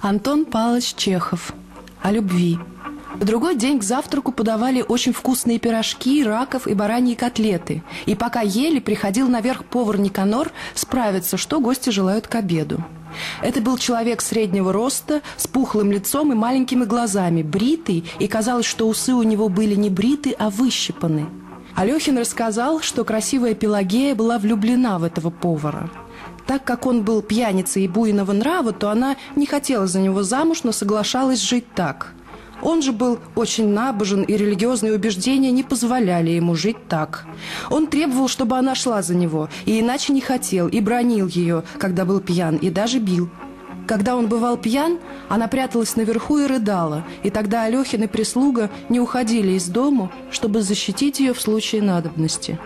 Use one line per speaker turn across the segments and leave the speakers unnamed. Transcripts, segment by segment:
Антон Павлович Чехов. О любви. В другой день к завтраку подавали очень вкусные пирожки, раков и бараньи котлеты. И пока ели, приходил наверх повар Никанор справиться, что гости желают к обеду. Это был человек среднего роста, с пухлым лицом и маленькими глазами, бритый, и казалось, что усы у него были не бриты, а выщипаны. Алехин рассказал, что красивая Пелагея была влюблена в этого повара. Так как он был пьяницей и буйного нрава, то она не хотела за него замуж, но соглашалась жить так. Он же был очень набожен, и религиозные убеждения не позволяли ему жить так. Он требовал, чтобы она шла за него, и иначе не хотел, и бранил ее, когда был пьян, и даже бил. Когда он бывал пьян, она пряталась наверху и рыдала, и тогда Алехин и прислуга не уходили из дому, чтобы защитить ее в случае надобности.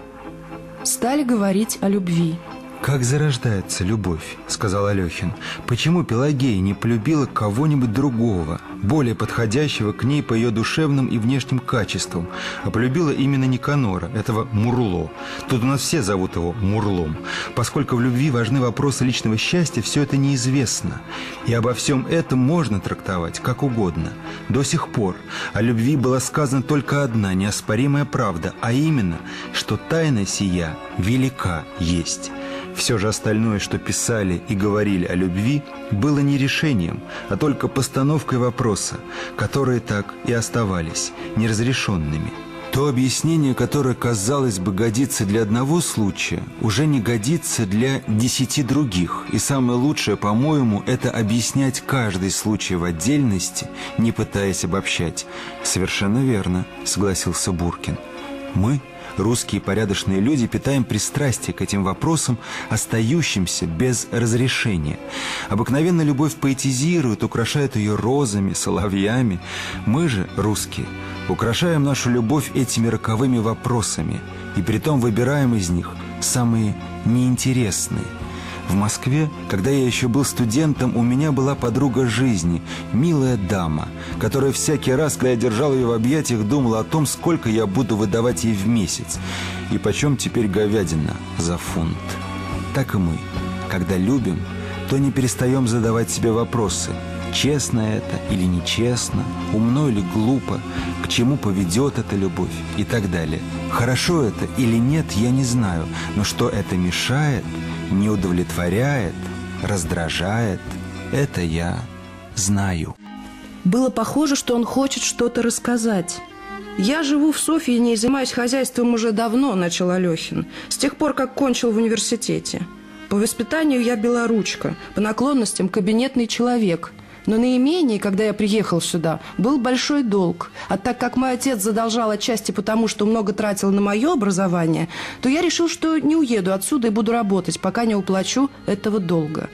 Стали говорить о любви.
«Как зарождается любовь?» – сказал Алехин. «Почему Пелагея не полюбила кого-нибудь другого, более подходящего к ней по ее душевным и внешним качествам, а полюбила именно Никанора, этого Мурло? Тут у нас все зовут его Мурлом. Поскольку в любви важны вопросы личного счастья, все это неизвестно. И обо всем этом можно трактовать как угодно. До сих пор о любви была сказана только одна неоспоримая правда, а именно, что тайна сия велика есть». Все же остальное, что писали и говорили о любви, было не решением, а только постановкой вопроса, которые так и оставались неразрешенными. То объяснение, которое, казалось бы, годится для одного случая, уже не годится для 10 других. И самое лучшее, по-моему, это объяснять каждый случай в отдельности, не пытаясь обобщать. «Совершенно верно», — согласился Буркин. «Мы, русские порядочные люди, питаем пристрастие к этим вопросам, остающимся без разрешения. Обыкновенно любовь поэтизирует, украшает ее розами, соловьями. Мы же, русские, украшаем нашу любовь этими роковыми вопросами, и притом выбираем из них самые неинтересные. В Москве, когда я еще был студентом, у меня была подруга жизни, милая дама, которая всякий раз, когда я держал ее в объятиях, думала о том, сколько я буду выдавать ей в месяц, и почем теперь говядина за фунт. Так и мы, когда любим, то не перестаем задавать себе вопросы: честно это или нечестно, умно или глупо, к чему поведет эта любовь и так далее. Хорошо это или нет, я не знаю, но что это мешает, не удовлетворяет, раздражает, это я знаю.
Было похоже, что он хочет что-то рассказать. «Я живу в Софьине и занимаюсь хозяйством уже давно», – начал Алехин, «с тех пор, как кончил в университете. По воспитанию я белоручка, по наклонностям кабинетный человек. Но на имении, когда я приехал сюда, был большой долг. А так как мой отец задолжал отчасти потому, что много тратил на мое образование, то я решил, что не уеду отсюда и буду работать, пока не уплачу этого долга.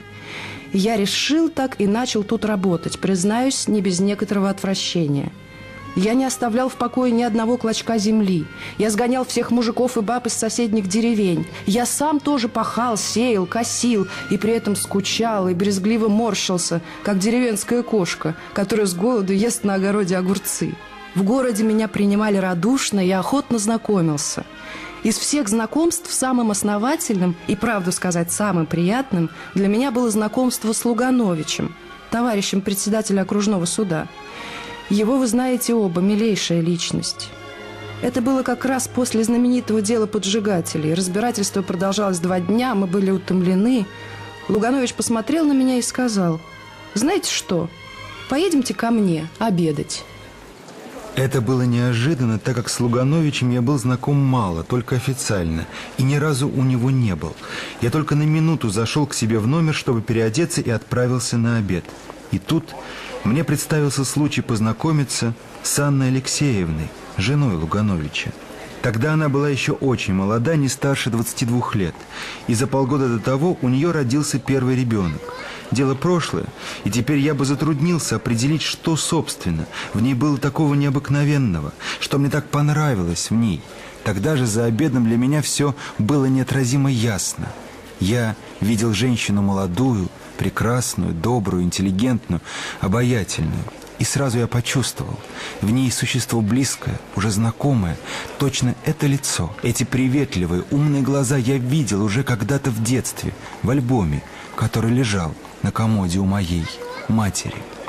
Я решил так и начал тут работать, признаюсь, не без некоторого отвращения. Я не оставлял в покое ни одного клочка земли. Я сгонял всех мужиков и баб из соседних деревень. Я сам тоже пахал, сеял, косил, и при этом скучал и брезгливо морщился, как деревенская кошка, которая с голоду ест на огороде огурцы. В городе меня принимали радушно, я охотно знакомился. Из всех знакомств самым основательным и, правду сказать, самым приятным для меня было знакомство с Лугановичем, товарищем председателя окружного суда. Его вы знаете оба, милейшая личность. Это было как раз после знаменитого дела поджигателей. Разбирательство продолжалось 2 дня, мы были утомлены. Луганович посмотрел на меня и сказал: «Знаете что, поедемте ко мне обедать».
Это было неожиданно, так как с Лугановичем я был знаком мало, только официально, и ни разу у него не был. Я только на минуту зашел к себе в номер, чтобы переодеться, и отправился на обед. И тут мне представился случай познакомиться с Анной Алексеевной, женой Лугановича. Тогда она была еще очень молода, не старше 22 лет, и за полгода до того у нее родился первый ребенок. Дело прошлое, и теперь я бы затруднился определить, что, собственно, в ней было такого необыкновенного, что мне так понравилось в ней. Тогда же за обедом для меня все было неотразимо ясно. Я видел женщину молодую, прекрасную, добрую, интеллигентную, обаятельную. И сразу я почувствовал, в ней существо близкое, уже знакомое, точно это лицо. Эти приветливые, умные глаза я видел уже когда-то в детстве, в альбоме, который лежал на комоде у моей матери.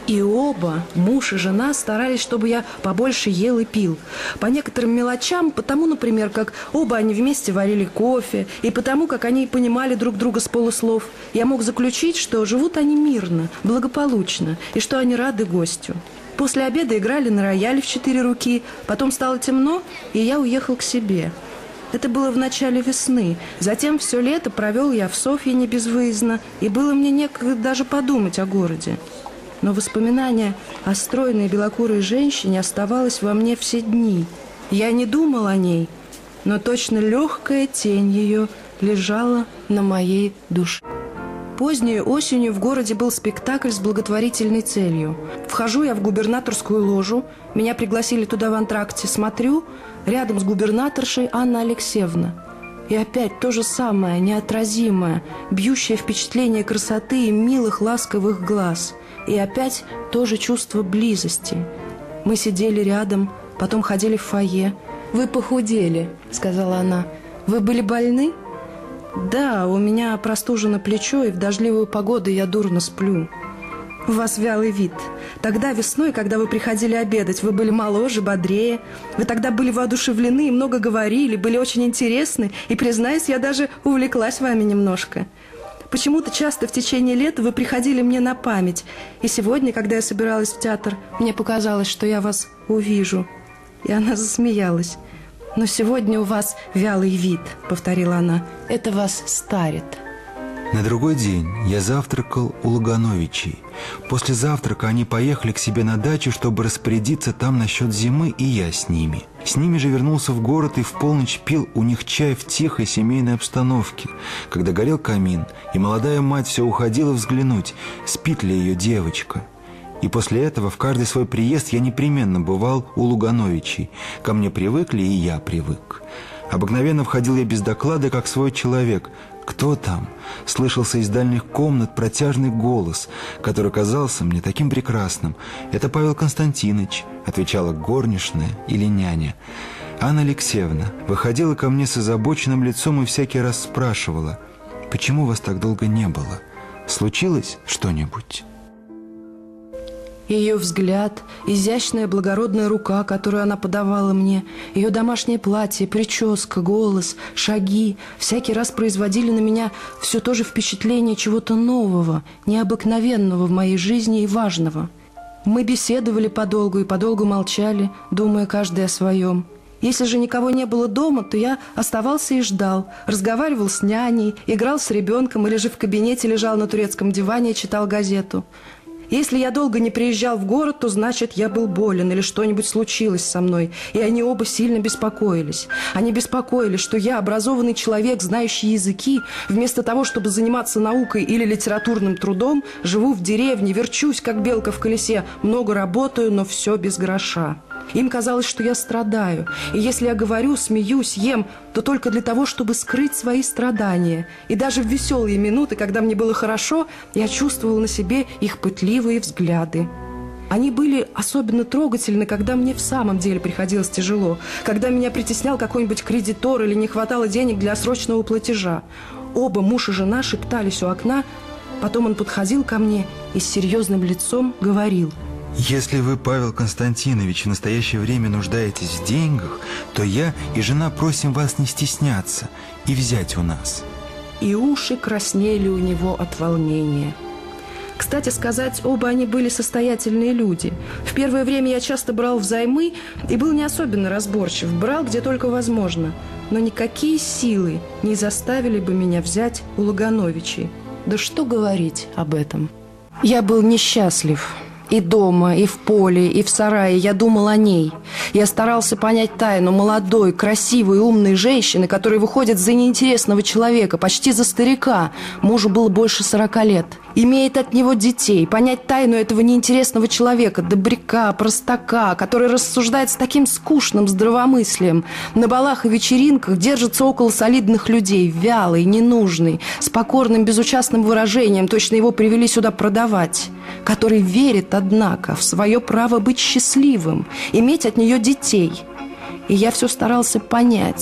И оба, муж и жена, старались, чтобы я побольше ел и пил. По некоторым мелочам, потому, например, как оба они вместе варили кофе, и потому, как они понимали друг друга с полуслов, я мог заключить, что живут они мирно, благополучно, и что они рады гостю. После обеда играли на рояле в 4 руки, потом стало темно, и я уехал к себе. Это было в начале весны. Затем все лето провел я в Софьине безвыездно, и было мне некогда даже подумать о городе. Но воспоминание о стройной белокурой женщине оставалось во мне все дни. Я не думал о ней, но точно легкая тень ее лежала на моей душе. Поздней осенью в городе был спектакль с благотворительной целью. Вхожу я в губернаторскую ложу, меня пригласили туда в антракте, смотрю, рядом с губернаторшей Анна Алексеевна. И опять то же самое, неотразимое, бьющее впечатление красоты и милых ласковых глаз. И опять то же чувство близости. Мы сидели рядом, потом ходили в фойе. «Вы похудели», — сказала она. «Вы были больны?» «Да, у меня простужено плечо, и в дождливую погоду я дурно сплю». «У вас вялый вид. Тогда весной, когда вы приходили обедать, вы были моложе, бодрее. Вы тогда были воодушевлены и много говорили, были очень интересны, и, признаюсь, я даже увлеклась вами немножко. Почему-то часто в течение лета вы приходили мне на память, и сегодня, когда я собиралась в театр, мне показалось, что я вас увижу». И она засмеялась. «Но сегодня у вас вялый вид», — повторила она. «Это вас старит».
На другой день я завтракал у Логановичей. После завтрака они поехали к себе на дачу, чтобы распорядиться там насчет зимы, и я с ними. С ними же вернулся в город и в полночь пил у них чай в тихой семейной обстановке, когда горел камин, и молодая мать все уходила взглянуть, спит ли ее девочка. И после этого в каждый свой приезд я непременно бывал у Логановичей. Ко мне привыкли, и я привык. Обыкновенно входил я без доклада, как свой человек. «Кто там?» Слышался из дальних комнат протяжный голос, который казался мне таким прекрасным. «Это Павел Константинович», — отвечала горничная или няня. Анна Алексеевна выходила ко мне с озабоченным лицом и всякий раз спрашивала: «Почему вас так долго не было? Случилось что-нибудь?»
Ее взгляд, изящная благородная рука, которую она подавала мне, ее домашнее платье, прическа, голос, шаги всякий раз производили на меня все то же впечатление чего-то нового, необыкновенного в моей жизни и важного. Мы беседовали подолгу и подолгу молчали, думая каждый о своем. Если же никого не было дома, то я оставался и ждал, разговаривал с няней, играл с ребенком или же в кабинете лежал на турецком диване и читал газету. Если я долго не приезжал в город, то значит, я был болен или что-нибудь случилось со мной, и они оба сильно беспокоились. Они беспокоились, что я, образованный человек, знающий языки, вместо того, чтобы заниматься наукой или литературным трудом, живу в деревне, верчусь, как белка в колесе, много работаю, но все без гроша. Им казалось, что я страдаю, и если я говорю, смеюсь, ем, то только для того, чтобы скрыть свои страдания. И даже в веселые минуты, когда мне было хорошо, я чувствовала на себе их пытливые взгляды. Они были особенно трогательны, когда мне в самом деле приходилось тяжело, когда меня притеснял какой-нибудь кредитор или не хватало денег для срочного платежа. Оба, муж и жена, шептались у окна, потом он подходил ко мне и с серьезным лицом говорил:
«Если вы, Павел Константинович, в настоящее время нуждаетесь в деньгах, то я и жена просим вас не стесняться и взять у нас».
И уши краснели у него от волнения. Кстати сказать, оба они были состоятельные люди. В первое время я часто брал взаймы и был не особенно разборчив, брал где только возможно. Но никакие силы не заставили бы меня взять у Логановичей. Да что говорить об этом? Я был несчастлив. И дома, и в поле, и в сарае я думал о ней. Я старался понять тайну молодой, красивой, умной женщины, которая выходит за неинтересного человека, почти за старика. Мужу было больше 40 лет. Имеет от него детей. Понять тайну этого неинтересного человека, добряка, простака, который рассуждает с таким скучным здравомыслием. На балах и вечеринках держится около солидных людей, вялый, ненужный, с покорным, безучастным выражением, точно его привели сюда продавать. Который верит, однако, в свое право быть счастливым, иметь от нее детей. И я все старался понять,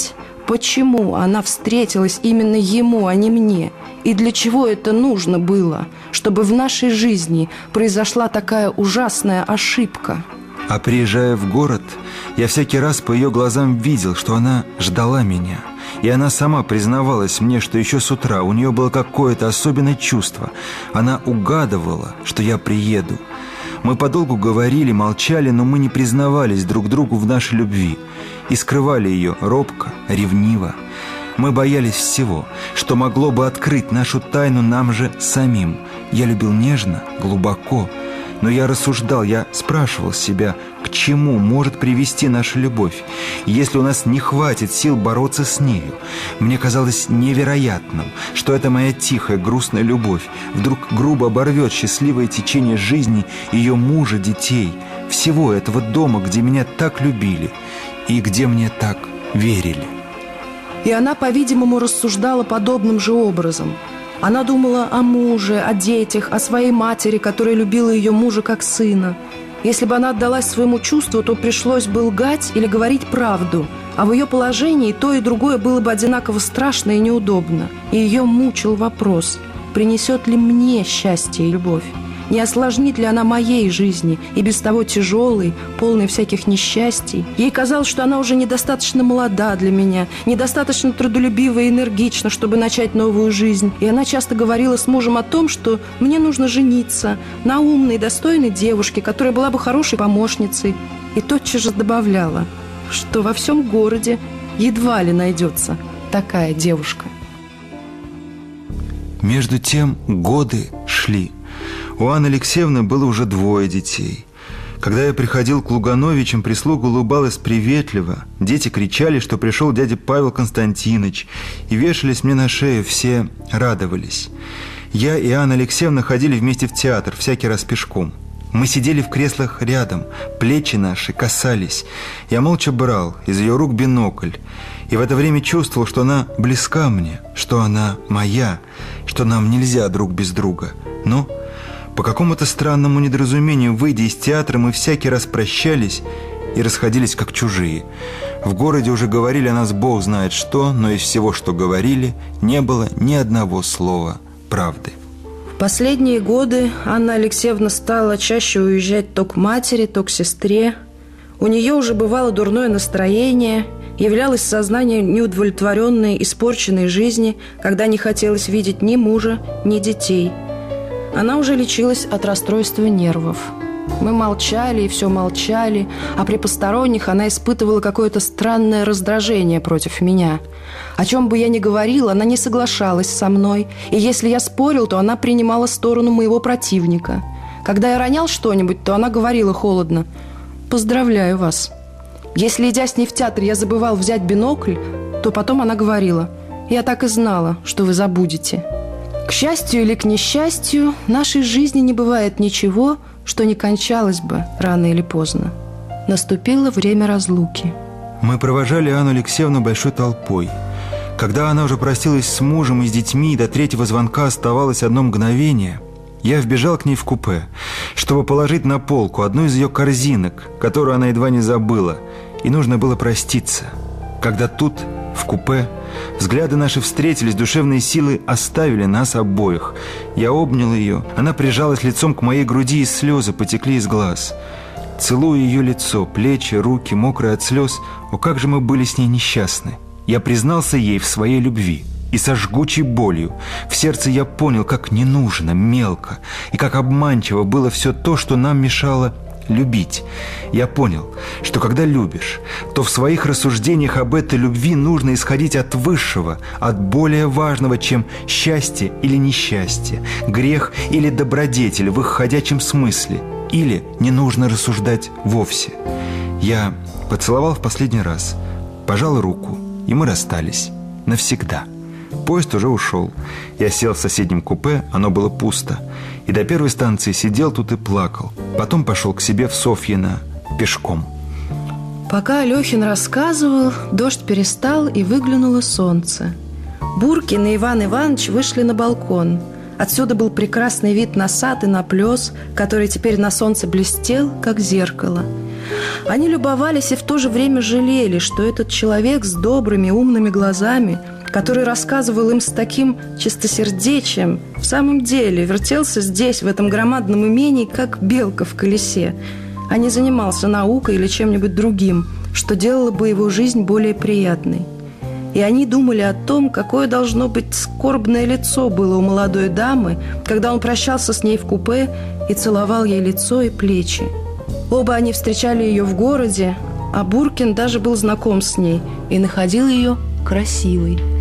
Почему она встретилась именно ему, а не мне? И для чего это нужно было, чтобы в нашей жизни произошла такая ужасная ошибка?
А приезжая в город, я всякий раз по ее глазам видел, что она ждала меня. И она сама признавалась мне, что еще с утра у нее было какое-то особенное чувство. Она угадывала, что я приеду. Мы подолгу говорили, молчали, но мы не признавались друг другу в нашей любви и скрывали ее робко, ревниво. Мы боялись всего, что могло бы открыть нашу тайну нам же самим. Я любил нежно, глубоко, но я рассуждал, я спрашивал себя, к чему может привести наша любовь, если у нас не хватит сил бороться с нею. Мне казалось невероятным, что эта моя тихая, грустная любовь вдруг грубо оборвет счастливое течение жизни ее мужа, детей, всего этого дома, где меня так любили и где мне так верили.
И она, по-видимому, рассуждала подобным же образом. Она думала о муже, о детях, о своей матери, которая любила ее мужа как сына. Если бы она отдалась своему чувству, то пришлось бы лгать или говорить правду. А в ее положении то и другое было бы одинаково страшно и неудобно. И ее мучил вопрос, принесет ли мне счастье и любовь? Не осложнит ли она моей жизни, и без того тяжелой, полной всяких несчастий? Ей казалось, что она уже недостаточно молода для меня, недостаточно трудолюбива и энергична, чтобы начать новую жизнь. И она часто говорила с мужем о том, что мне нужно жениться на умной, достойной девушке, которая была бы хорошей помощницей. И тотчас же добавляла, что во всем городе едва ли найдется такая девушка.
Между тем годы шли. У Анны Алексеевны было уже 2 детей. Когда я приходил к Лугановичам, прислуга улыбалась приветливо. Дети кричали, что пришел дядя Павел Константинович, и вешались мне на шею, все радовались. Я и Анна Алексеевна ходили вместе в театр, всякий раз пешком. Мы сидели в креслах рядом, плечи наши касались. Я молча брал из ее рук бинокль, и в это время чувствовал, что она близка мне, что она моя, что нам нельзя друг без друга. Но по какому-то странному недоразумению, выйдя из театра, мы всякий раз прощались и расходились как чужие. В городе уже говорили о нас бог знает что, но из всего, что говорили, не было ни одного слова правды.
В последние годы Анна Алексеевна стала чаще уезжать то к матери, то к сестре. У нее уже бывало дурное настроение, являлось сознание неудовлетворенной, испорченной жизни, когда не хотелось видеть ни мужа, ни детей. Она уже лечилась от расстройства нервов. Мы молчали и все молчали, а при посторонних она испытывала какое-то странное раздражение против меня. О чем бы я ни говорила, она не соглашалась со мной, и если я спорил, то она принимала сторону моего противника. Когда я ронял что-нибудь, то она говорила холодно: «Поздравляю вас». Если, идя с ней в театр, я забывал взять бинокль, то потом она говорила: «Я так и знала, что вы забудете». К счастью или к несчастью, в нашей жизни не бывает ничего, что не кончалось бы рано или поздно. Наступило время разлуки.
Мы провожали Анну Алексеевну большой толпой. Когда она уже простилась с мужем и с детьми, до 3-го звонка оставалось 1 мгновение, я вбежал к ней в купе, чтобы положить на полку одну из ее корзинок, которую она едва не забыла, и нужно было проститься. Когда тут, в купе, взгляды наши встретились, душевные силы оставили нас обоих. Я обнял ее, она прижалась лицом к моей груди, и слезы потекли из глаз. Целуя ее лицо, плечи, руки, мокрые от слез, о, как же мы были с ней несчастны. Я признался ей в своей любви, и со жгучей болью в сердце я понял, как ненужно, мелко, и как обманчиво было все то, что нам мешало любить. Я понял, что когда любишь, то в своих рассуждениях об этой любви нужно исходить от высшего, от более важного, чем счастье или несчастье, грех или добродетель в их ходячем смысле, или не нужно рассуждать вовсе. Я поцеловал в последний раз, пожал руку, и мы расстались навсегда. Поезд уже ушел. Я сел в соседнем купе, оно было пусто, и до 1-й станции сидел тут и плакал. Потом пошел к себе в Софьино пешком.
Пока Алехин рассказывал, дождь перестал, и выглянуло солнце. Буркин и Иван Иванович вышли на балкон. Отсюда был прекрасный вид на сад и на плес, который теперь на солнце блестел, как зеркало. Они любовались и в то же время жалели, что этот человек с добрыми, умными глазами, который рассказывал им с таким чистосердечием, в самом деле вертелся здесь, в этом громадном имении, как белка в колесе, а не занимался наукой или чем-нибудь другим, что делало бы его жизнь более приятной. И они думали о том, какое должно быть скорбное лицо было у молодой дамы, когда он прощался с ней в купе и целовал ей лицо и плечи. Оба они встречали ее в городе, а Буркин даже был знаком с ней и находил ее красивой.